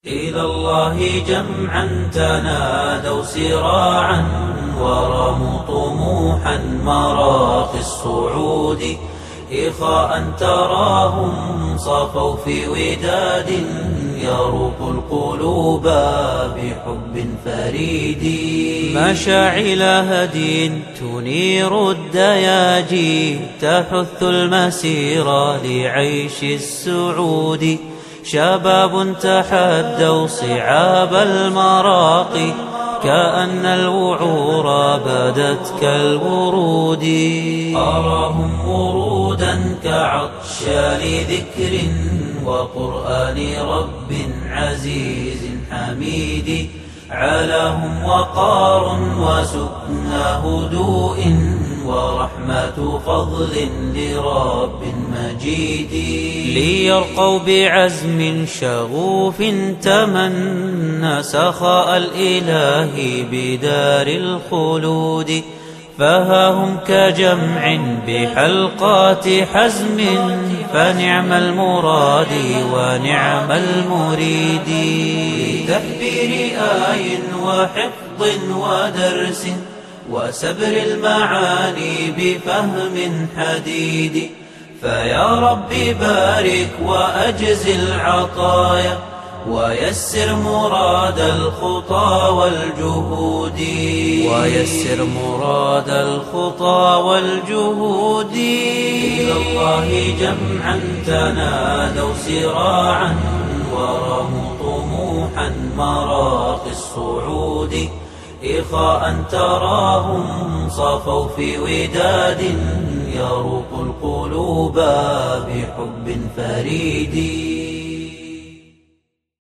إلى الله جمعا تنادوا سراعا ورموا طموحا مراقي الصعود إخاء تراهم صافوا في وداد يروق القلوب بحب فريد مشاعل هدي تنير الدياجي تحث المسير لعيش السعود شباب تحدوا صعاب المراقي كأن الوعور بدت كالورود أراهم ورودا كعطشان ذكر وقرآن رب عزيز حميد علاهم وقار وسكنى هدوء ورحمة فضل لرب مجيد ليرقوا بعزم شغوف تمنى سخاء الإله بدار الخلود فها هم كجمع بحلقات حزم فنعم المراد ونعم المريد لتحبير آي وحفظ ودرس وسبر المعاني بفهم حديد فيا رب بارك وأجزل عطايا ويسر مراد الخطى والجهود إلى الله جمعا تنادوا سراعا ورموا طموحا مراقي الصعود إخاء تراهم صافوا في وداد يروق القلوب بحب فريد